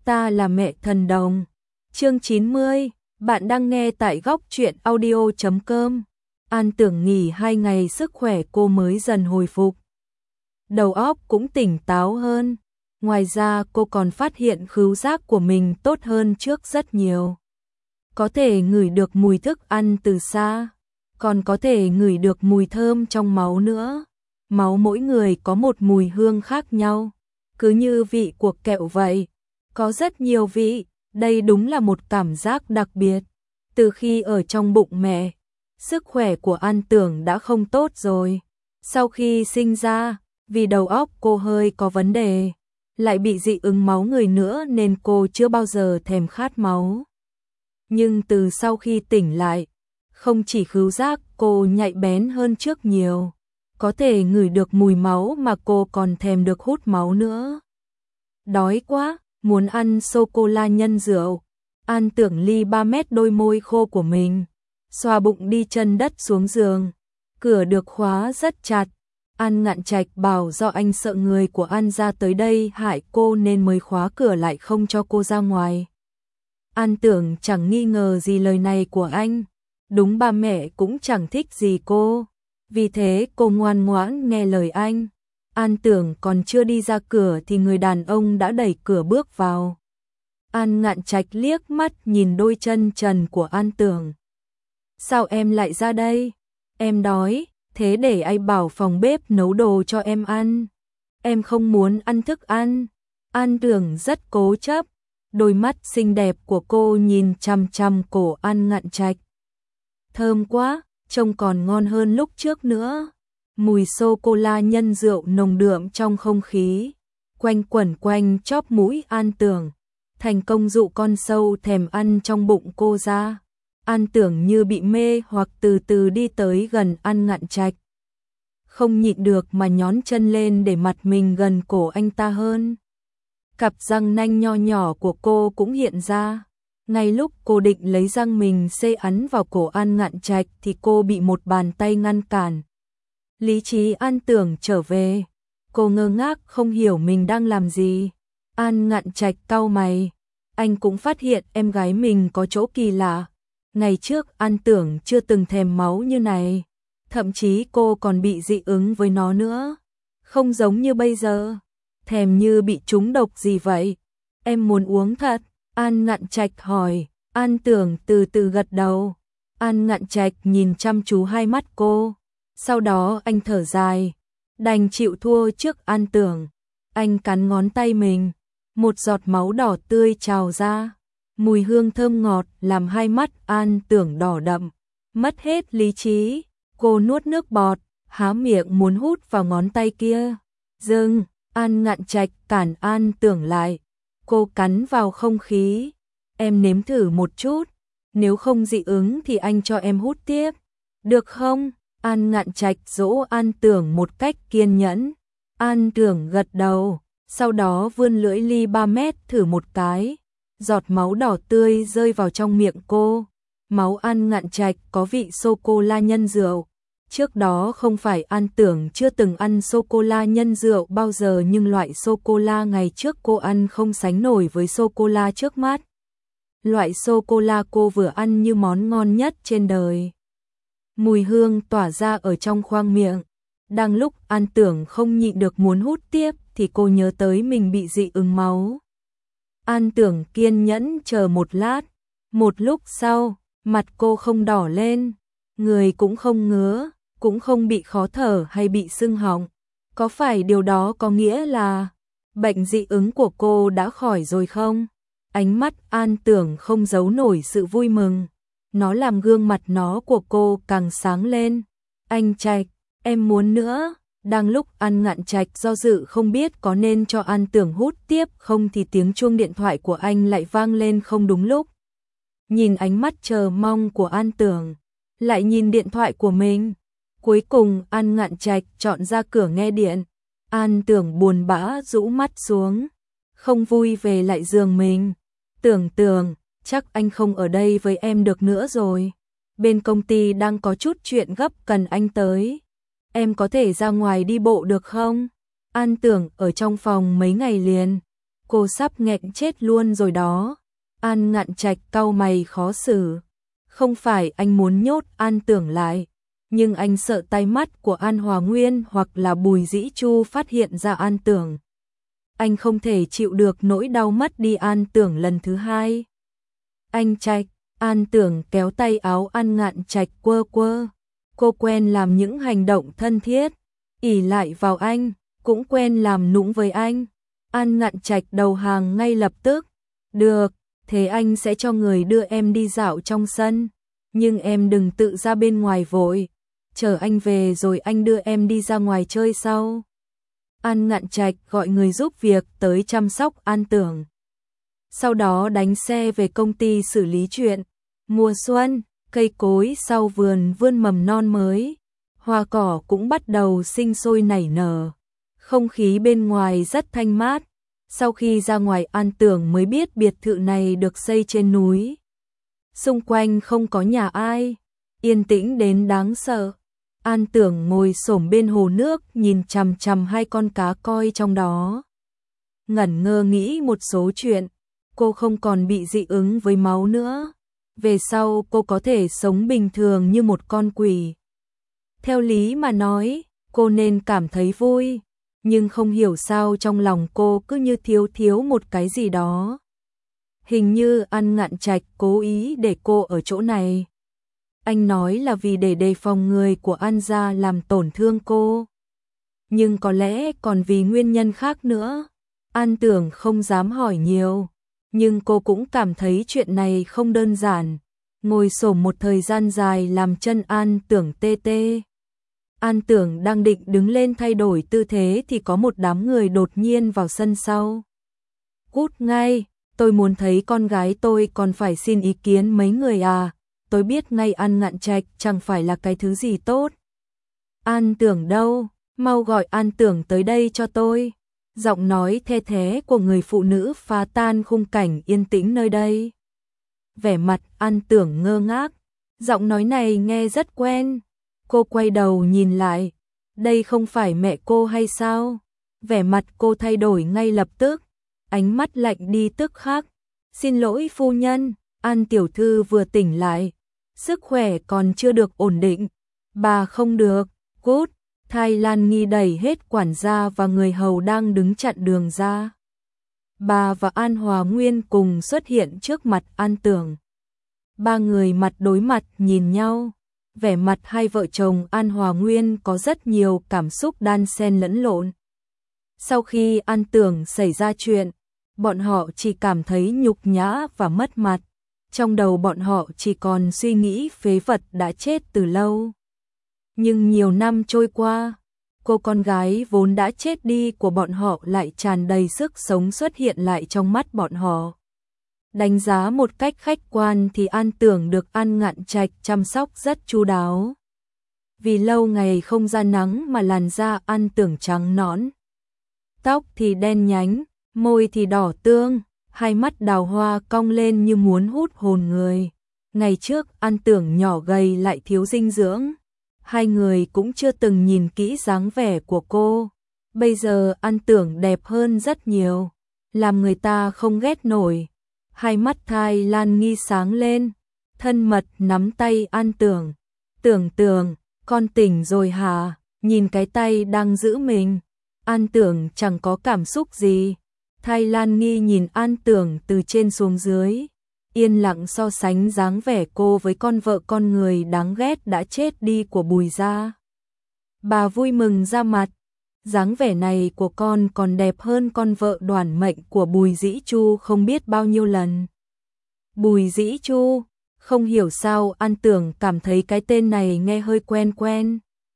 Ta là mẹ thần đồng. Chương 90, bạn đang nghe tại góc truyện audio.com. An Tưởng nghỉ 2 ngày sức khỏe cô mới dần hồi phục. Đầu óc cũng tỉnh táo hơn. Ngoài ra cô còn phát hiện khứu giác của mình tốt hơn trước rất nhiều. Có thể ngửi được mùi thức ăn từ xa, còn có thể ngửi được mùi thơm trong máu nữa. Máu mỗi người có một mùi hương khác nhau, cứ như vị của kẹo vậy. Có rất nhiều vị, đây đúng là một cảm giác đặc biệt. Từ khi ở trong bụng mẹ, sức khỏe của An Tưởng đã không tốt rồi. Sau khi sinh ra, vì đầu óc cô hơi có vấn đề, lại bị dị ứng máu người nữa nên cô chưa bao giờ thèm khát máu. Nhưng từ sau khi tỉnh lại, không chỉ khứu giác cô nhạy bén hơn trước nhiều, có thể ngửi được mùi máu mà cô còn thèm được hút máu nữa. Đói quá, muốn ăn sô-cô-la nhân rượu. An Tưởng ly 3 mét đôi môi khô của mình, xoa bụng đi chân đất xuống giường. Cửa được khóa rất chặt. An Ngạn Trạch bảo do anh sợ người của An ra tới đây hại cô nên mới khóa cửa lại không cho cô ra ngoài. An Tưởng chẳng nghi ngờ gì lời này của anh. Đúng ba mẹ cũng chẳng thích gì cô. Vì thế cô ngoan ngoãn nghe lời anh. An Tưởng còn chưa đi ra cửa thì người đàn ông đã đẩy cửa bước vào. An Ngạn Trạch liếc mắt nhìn đôi chân trần của An Tưởng. Sao em lại ra đây? Em đói, thế để anh bảo phòng bếp nấu đồ cho em ăn. Em không muốn ăn thức ăn. An Tưởng rất cố chấp. Đôi mắt xinh đẹp của cô nhìn chằm chằm cổ An Ngạn Trạch. Thơm quá, trông còn ngon hơn lúc trước nữa. Mùi sô-cô-la nhân rượu nồng đượm trong không khí, quanh quẩn quanh chóp mũi An Tưởng, thành công dụ con sâu thèm ăn trong bụng cô ra. An Tưởng như bị mê hoặc từ từ đi tới gần An Ngạn Trạch. Không nhịn được mà nhón chân lên để mặt mình gần cổ anh ta hơn. Cặp răng nanh nho nhỏ của cô cũng hiện ra. Ngay lúc cô định lấy răng mình xê ấn vào cổ An Ngạn Trạch thì cô bị một bàn tay ngăn cản. Lý trí An Tưởng trở về. Cô ngơ ngác không hiểu mình đang làm gì. An Ngạn Trạch cau mày. Anh cũng phát hiện em gái mình có chỗ kỳ lạ. Ngày trước An Tưởng chưa từng thèm máu như này. Thậm chí cô còn bị dị ứng với nó nữa. Không giống như bây giờ. Thèm như bị trúng độc gì vậy? Em muốn uống thật? An Ngạn Trạch hỏi. An Tưởng từ từ gật đầu. An Ngạn Trạch nhìn chăm chú hai mắt cô. Sau đó anh thở dài. Đành chịu thua trước An Tưởng. Anh cắn ngón tay mình. Một giọt máu đỏ tươi trào ra. Mùi hương thơm ngọt làm hai mắt An Tưởng đỏ đậm. Mất hết lý trí. Cô nuốt nước bọt, há miệng muốn hút vào ngón tay kia. Dừng, An Ngạn Trạch cản An Tưởng lại. Cô cắn vào không khí. Em nếm thử một chút. Nếu không dị ứng thì anh cho em hút tiếp. Được không? An Ngạn Trạch dỗ An Tưởng một cách kiên nhẫn. An Tưởng gật đầu. Sau đó vươn lưỡi ly 3 mét thử một cái. Giọt máu đỏ tươi rơi vào trong miệng cô. Máu An Ngạn Trạch có vị sô-cô-la nhân rượu. Trước đó không phải An Tưởng chưa từng ăn sô-cô-la nhân rượu bao giờ nhưng loại sô-cô-la ngày trước cô ăn không sánh nổi với sô-cô-la trước mắt. Loại sô-cô-la cô vừa ăn như món ngon nhất trên đời. Mùi hương tỏa ra ở trong khoang miệng. Đang lúc An Tưởng không nhịn được muốn hút tiếp thì cô nhớ tới mình bị dị ứng máu. An Tưởng kiên nhẫn chờ một lát. Một lúc sau, mặt cô không đỏ lên, người cũng không ngứa, cũng không bị khó thở hay bị sưng họng. Có phải điều đó có nghĩa là bệnh dị ứng của cô đã khỏi rồi không? Ánh mắt An Tưởng không giấu nổi sự vui mừng. Nó làm gương mặt nó của cô càng sáng lên. Anh Trạch, em muốn nữa. Đang lúc An Ngạn Trạch do dự không biết có nên cho An Tưởng hút tiếp không thì tiếng chuông điện thoại của anh lại vang lên không đúng lúc. Nhìn ánh mắt chờ mong của An Tưởng, lại nhìn điện thoại của mình. Cuối cùng An Ngạn Trạch chọn ra cửa nghe điện. An Tưởng buồn bã rũ mắt xuống, không vui về lại giường mình. Tưởng, chắc anh không ở đây với em được nữa rồi. Bên công ty đang có chút chuyện gấp cần anh tới. Em có thể ra ngoài đi bộ được không? An Tưởng ở trong phòng mấy ngày liền. cô sắp nghẹn chết luôn rồi đó. An Ngạn Trạch cau mày khó xử. Không phải anh muốn nhốt An Tưởng lại, nhưng anh sợ tai mắt của An Hòa Nguyên hoặc là Bùi Dĩ Chu phát hiện ra An Tưởng. Anh không thể chịu được nỗi đau mất đi An Tưởng lần thứ hai. Anh Trạch, An Tưởng kéo tay áo An Ngạn Trạch quơ quơ. Cô quen làm những hành động thân thiết, ỷ lại vào anh, cũng quen làm nũng với anh. An Ngạn Trạch đầu hàng ngay lập tức. Được, thế anh sẽ cho người đưa em đi dạo trong sân, nhưng em đừng tự ra bên ngoài vội, chờ anh về rồi anh đưa em đi ra ngoài chơi sau. An Ngạn Trạch gọi người giúp việc tới chăm sóc An Tưởng. Sau đó đánh xe về công ty xử lý chuyện. Mùa xuân, cây cối sau vườn vươn mầm non mới, hoa cỏ cũng bắt đầu sinh sôi nảy nở. Không khí bên ngoài rất thanh mát. Sau khi ra ngoài An Tưởng mới biết biệt thự này được xây trên núi. Xung quanh không có nhà ai, yên tĩnh đến đáng sợ. An Tưởng ngồi xổm bên hồ nước nhìn chằm chằm hai con cá koi trong đó. Ngẩn ngơ nghĩ một số chuyện, cô không còn bị dị ứng với máu nữa. Về sau cô có thể sống bình thường như một con quỷ. Theo lý mà nói, cô nên cảm thấy vui, nhưng không hiểu sao trong lòng cô cứ như thiếu một cái gì đó. Hình như An Ngạn Trạch cố ý để cô ở chỗ này. Anh nói là vì để đề phòng người của An gia làm tổn thương cô. Nhưng có lẽ còn vì nguyên nhân khác nữa. An Tưởng không dám hỏi nhiều, nhưng cô cũng cảm thấy chuyện này không đơn giản. Ngồi xổm một thời gian dài làm chân An Tưởng tê tê. An Tưởng đang định đứng lên thay đổi tư thế thì có một đám người đột nhiên vào sân sau. Cút ngay, tôi muốn thấy con gái tôi còn phải xin ý kiến mấy người à, tôi biết ngay An Ngạn Trạch chẳng phải là cái thứ gì tốt. An Tưởng đâu, mau gọi An Tưởng tới đây cho tôi. Giọng nói the thé của người phụ nữ phá tan khung cảnh yên tĩnh nơi đây. Vẻ mặt An Tưởng ngơ ngác, giọng nói này nghe rất quen. Cô quay đầu nhìn lại, đây không phải mẹ cô hay sao? Vẻ mặt cô thay đổi ngay lập tức, ánh mắt lạnh đi tức khắc. Xin lỗi phu nhân, An tiểu thư vừa tỉnh lại, sức khỏe còn chưa được ổn định. Bà không được, cút. Thái Lan Nghi đẩy hết quản gia và người hầu đang đứng chặn đường ra. Bà và An Hòa Nguyên cùng xuất hiện trước mặt An Tưởng. Ba người mặt đối mặt nhìn nhau. Vẻ mặt hai vợ chồng An Hòa Nguyên có rất nhiều cảm xúc đan xen lẫn lộn. Sau khi An Tưởng xảy ra chuyện, bọn họ chỉ cảm thấy nhục nhã và mất mặt. Trong đầu bọn họ chỉ còn suy nghĩ phế vật đã chết từ lâu. Nhưng nhiều năm trôi qua, cô con gái vốn đã chết đi của bọn họ lại tràn đầy sức sống xuất hiện lại trong mắt bọn họ. Đánh giá một cách khách quan thì An Tưởng được An Ngạn Trạch chăm sóc rất chu đáo. Vì lâu ngày không ra nắng mà làn da An Tưởng trắng nõn. Tóc thì đen nhánh, môi thì đỏ tương, hai mắt đào hoa cong lên như muốn hút hồn người. Ngày trước An Tưởng nhỏ gầy lại thiếu dinh dưỡng. Hai người cũng chưa từng nhìn kỹ dáng vẻ của cô. Bây giờ An Tưởng đẹp hơn rất nhiều, làm người ta không ghét nổi. Hai mắt Thái Lan Nghi sáng lên, thân mật nắm tay An Tưởng. Tưởng, con tỉnh rồi hả? Nhìn cái tay đang giữ mình. An Tưởng chẳng có cảm xúc gì. Thái Lan Nghi nhìn An Tưởng từ trên xuống dưới, yên lặng so sánh dáng vẻ cô với con vợ con người đáng ghét đã chết đi của Bùi gia. Bà vui mừng ra mặt, dáng vẻ này của con còn đẹp hơn con vợ đoản mệnh của Bùi Dĩ Chu không biết bao nhiêu lần. Bùi Dĩ Chu, không hiểu sao An Tưởng cảm thấy cái tên này nghe hơi quen quen.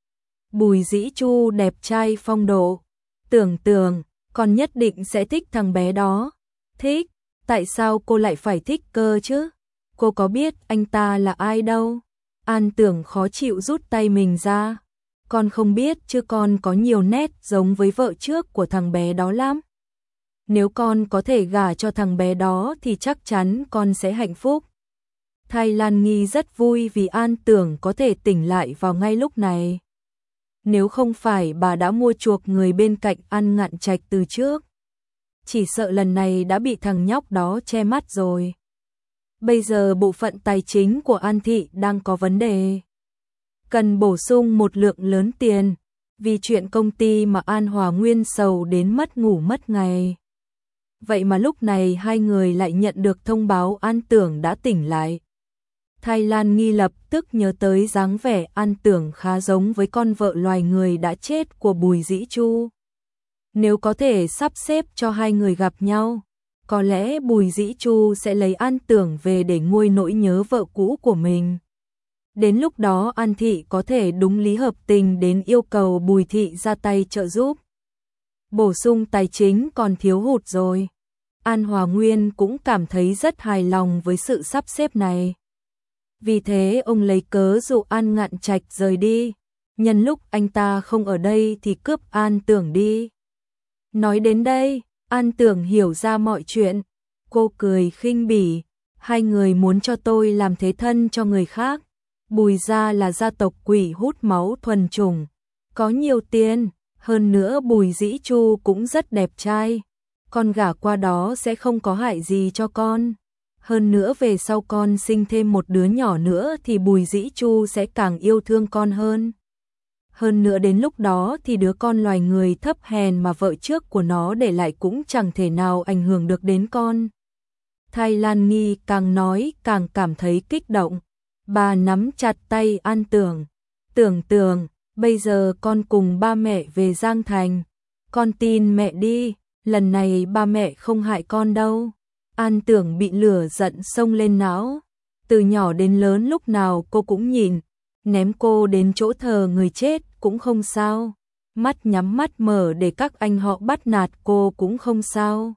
Bùi Dĩ Chu đẹp trai phong độ. Tưởng, con nhất định sẽ thích thằng bé đó. Thích? Tại sao cô lại phải thích cơ chứ? Cô có biết anh ta là ai đâu? An Tưởng khó chịu rút tay mình ra. Con không biết chứ con có nhiều nét giống với vợ trước của thằng bé đó lắm. Nếu con có thể gả cho thằng bé đó thì chắc chắn con sẽ hạnh phúc. Thái Lan Nghi rất vui vì An Tưởng có thể tỉnh lại vào ngay lúc này. Nếu không phải bà đã mua chuộc người bên cạnh An Ngạn Trạch từ trước, chỉ sợ lần này đã bị thằng nhóc đó che mắt rồi. Bây giờ bộ phận tài chính của An Thị đang có vấn đề. Cần bổ sung một lượng lớn tiền, vì chuyện công ty mà An Hòa Nguyên sầu đến mất ngủ mất ngày. Vậy mà lúc này hai người lại nhận được thông báo An Tưởng đã tỉnh lại. Thái Lan Nghi lập tức nhớ tới dáng vẻ An Tưởng khá giống với con vợ loài người đã chết của Bùi Dĩ Chu. Nếu có thể sắp xếp cho hai người gặp nhau, có lẽ Bùi Dĩ Chu sẽ lấy An Tưởng về để nguôi nỗi nhớ vợ cũ của mình. Đến lúc đó An Thị có thể đúng lý hợp tình đến yêu cầu Bùi Thị ra tay trợ giúp. Bổ sung tài chính còn thiếu hụt rồi. An Hòa Nguyên cũng cảm thấy rất hài lòng với sự sắp xếp này. Vì thế ông lấy cớ dụ An Ngạn Trạch rời đi. Nhân lúc anh ta không ở đây thì cướp An Tưởng đi. Nói đến đây, An Tưởng hiểu ra mọi chuyện. Cô cười khinh bỉ. Hai người muốn cho tôi làm thế thân cho người khác. Bùi gia là gia tộc quỷ hút máu thuần chủng, có nhiều tiền, hơn nữa Bùi Dĩ Chu cũng rất đẹp trai. Con gả qua đó sẽ không có hại gì cho con. Hơn nữa về sau con sinh thêm một đứa nhỏ nữa thì Bùi Dĩ Chu sẽ càng yêu thương con hơn. Hơn nữa đến lúc đó thì đứa con loài người thấp hèn mà vợ trước của nó để lại cũng chẳng thể nào ảnh hưởng được đến con. Thái Lan Nghi càng nói càng cảm thấy kích động. Bà nắm chặt tay An Tưởng. Tưởng, bây giờ con cùng ba mẹ về Giang Thành. Con tin mẹ đi, lần này ba mẹ không hại con đâu. An Tưởng bị lửa giận xông lên não. Từ nhỏ đến lớn lúc nào cô cũng nhìn, ném cô đến chỗ thờ người chết cũng không sao. Mắt nhắm mắt mở để các anh họ bắt nạt cô cũng không sao.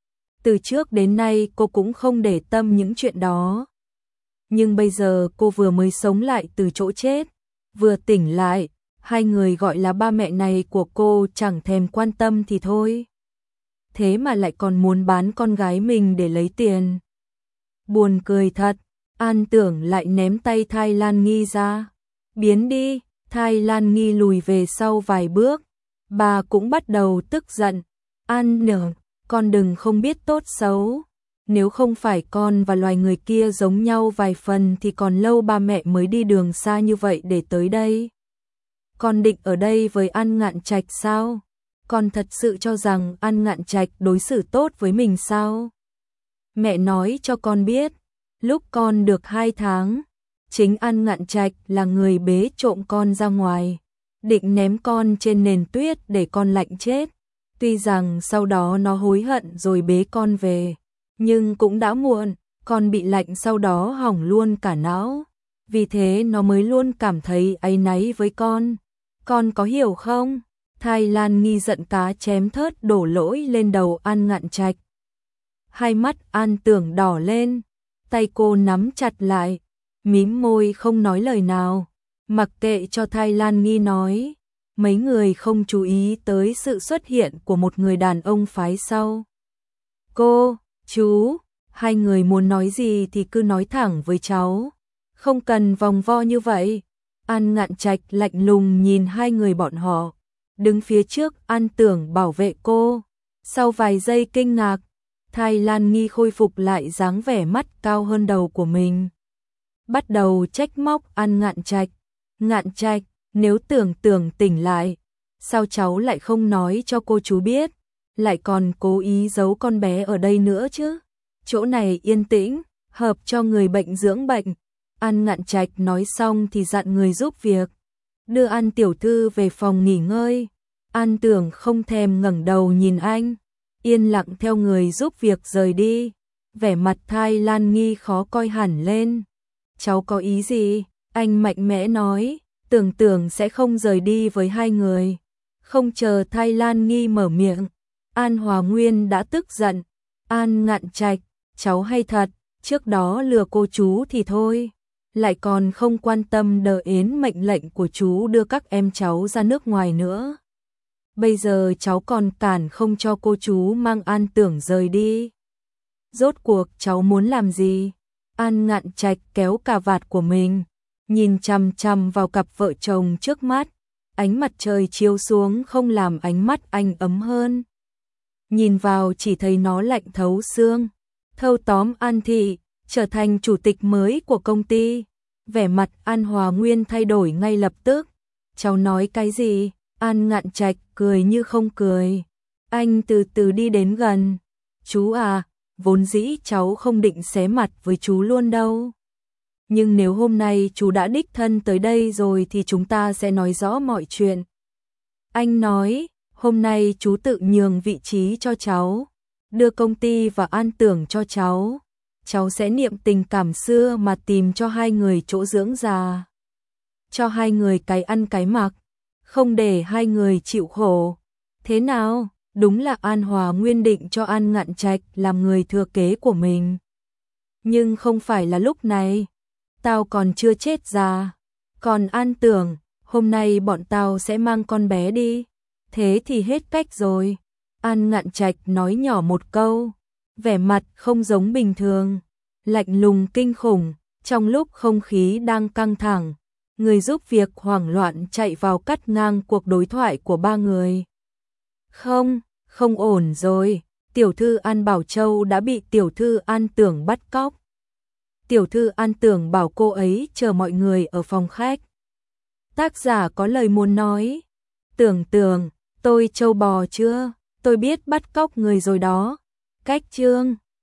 Từ trước đến nay cô cũng không để tâm những chuyện đó. Nhưng bây giờ cô vừa mới sống lại từ chỗ chết, vừa tỉnh lại, hai người gọi là ba mẹ này của cô chẳng thèm quan tâm thì thôi. Thế mà lại còn muốn bán con gái mình để lấy tiền. Buồn cười thật, An Tưởng lại ném tay Thái Lan Nghi ra. Biến đi, Thái Lan Nghi lùi về sau vài bước. Bà cũng bắt đầu tức giận. An Nương, con đừng không biết tốt xấu. Nếu không phải con và loài người kia giống nhau vài phần thì còn lâu ba mẹ mới đi đường xa như vậy để tới đây. Con định ở đây với An Ngạn Trạch sao? Con thật sự cho rằng An Ngạn Trạch đối xử tốt với mình sao? Mẹ nói cho con biết, lúc con được 2 tháng, chính An Ngạn Trạch là người bế trộm con ra ngoài, định ném con trên nền tuyết để con lạnh chết. Tuy rằng sau đó nó hối hận rồi bế con về, nhưng cũng đã muộn, con bị lạnh sau đó hỏng luôn cả não. Vì thế nó mới luôn cảm thấy áy náy với con có hiểu không? Thái Lan Nghi giận cá chém thớt đổ lỗi lên đầu An Ngạn Trạch. Hai mắt An Tưởng đỏ lên, tay cô nắm chặt lại, mím môi không nói lời nào, mặc kệ cho Thái Lan Nghi nói. Mấy người không chú ý tới sự xuất hiện của một người đàn ông phái sau. Cô, chú, hai người muốn nói gì thì cứ nói thẳng với cháu, không cần vòng vo như vậy. An Ngạn Trạch lạnh lùng nhìn hai người bọn họ, đứng phía trước An Tưởng bảo vệ cô. Sau vài giây kinh ngạc, Thái Lan Nghi khôi phục lại dáng vẻ mắt cao hơn đầu của mình. Bắt đầu trách móc An Ngạn Trạch. Ngạn Trạch, nếu Tưởng tỉnh lại, sao cháu lại không nói cho cô chú biết, lại còn cố ý giấu con bé ở đây nữa chứ? Chỗ này yên tĩnh, hợp cho người bệnh dưỡng bệnh. An Ngạn Trạch nói xong thì dặn người giúp việc, đưa An tiểu thư về phòng nghỉ ngơi. An Tưởng không thèm ngẩng đầu nhìn anh, yên lặng theo người giúp việc rời đi. Vẻ mặt Thái Lan Nghi khó coi hẳn lên. Cháu có ý gì? Anh mạnh mẽ nói, Tưởng sẽ không rời đi với hai người. Không chờ Thái Lan Nghi mở miệng, An Hòa Nguyên đã tức giận. An Ngạn Trạch, cháu hay thật, trước đó lừa cô chú thì thôi, lại còn không quan tâm đợi đến mệnh lệnh của chú đưa các em cháu ra nước ngoài nữa. Bây giờ cháu còn cản không cho cô chú mang An Tưởng rời đi. Rốt cuộc cháu muốn làm gì? An Ngạn Trạch kéo cà vạt của mình, nhìn chằm chằm vào cặp vợ chồng trước mắt. Ánh mặt trời chiếu xuống không làm ánh mắt anh ấm hơn. nhìn vào chỉ thấy nó lạnh thấu xương. Thâu tóm An Thị, trở thành chủ tịch mới của công ty. Vẻ mặt An Hòa Nguyên thay đổi ngay lập tức. Cháu nói cái gì? An Ngạn Trạch cười như không cười. Anh từ từ đi đến gần. Chú à, vốn dĩ cháu không định xé mặt với chú luôn đâu. Nhưng nếu hôm nay chú đã đích thân tới đây rồi thì chúng ta sẽ nói rõ mọi chuyện. Anh nói, hôm nay chú tự nhường vị trí cho cháu, đưa công ty và An Tưởng cho cháu. Cháu sẽ niệm tình cảm xưa mà tìm cho hai người chỗ dưỡng già. Cho hai người cái ăn cái mặc, không để hai người chịu khổ. Thế nào? Đúng là An Hòa Nguyên định cho An Ngạn Trạch làm người thừa kế của mình. Nhưng không phải là lúc này. Tao còn chưa chết già. Còn An Tưởng, hôm nay bọn tao sẽ mang con bé đi. Thế thì hết cách rồi. An Ngạn Trạch nói nhỏ một câu. Vẻ mặt không giống bình thường. Lạnh lùng kinh khủng. Trong lúc không khí đang căng thẳng, người giúp việc hoảng loạn chạy vào cắt ngang cuộc đối thoại của ba người. Không ổn rồi. Tiểu thư An Bảo Châu đã bị tiểu thư An Tưởng bắt cóc. Tiểu thư An Tưởng bảo cô ấy chờ mọi người ở phòng khách. Tác giả có lời muốn nói. Tưởng, tôi trâu bò chưa? Tôi biết bắt cóc người rồi đó. Cách chương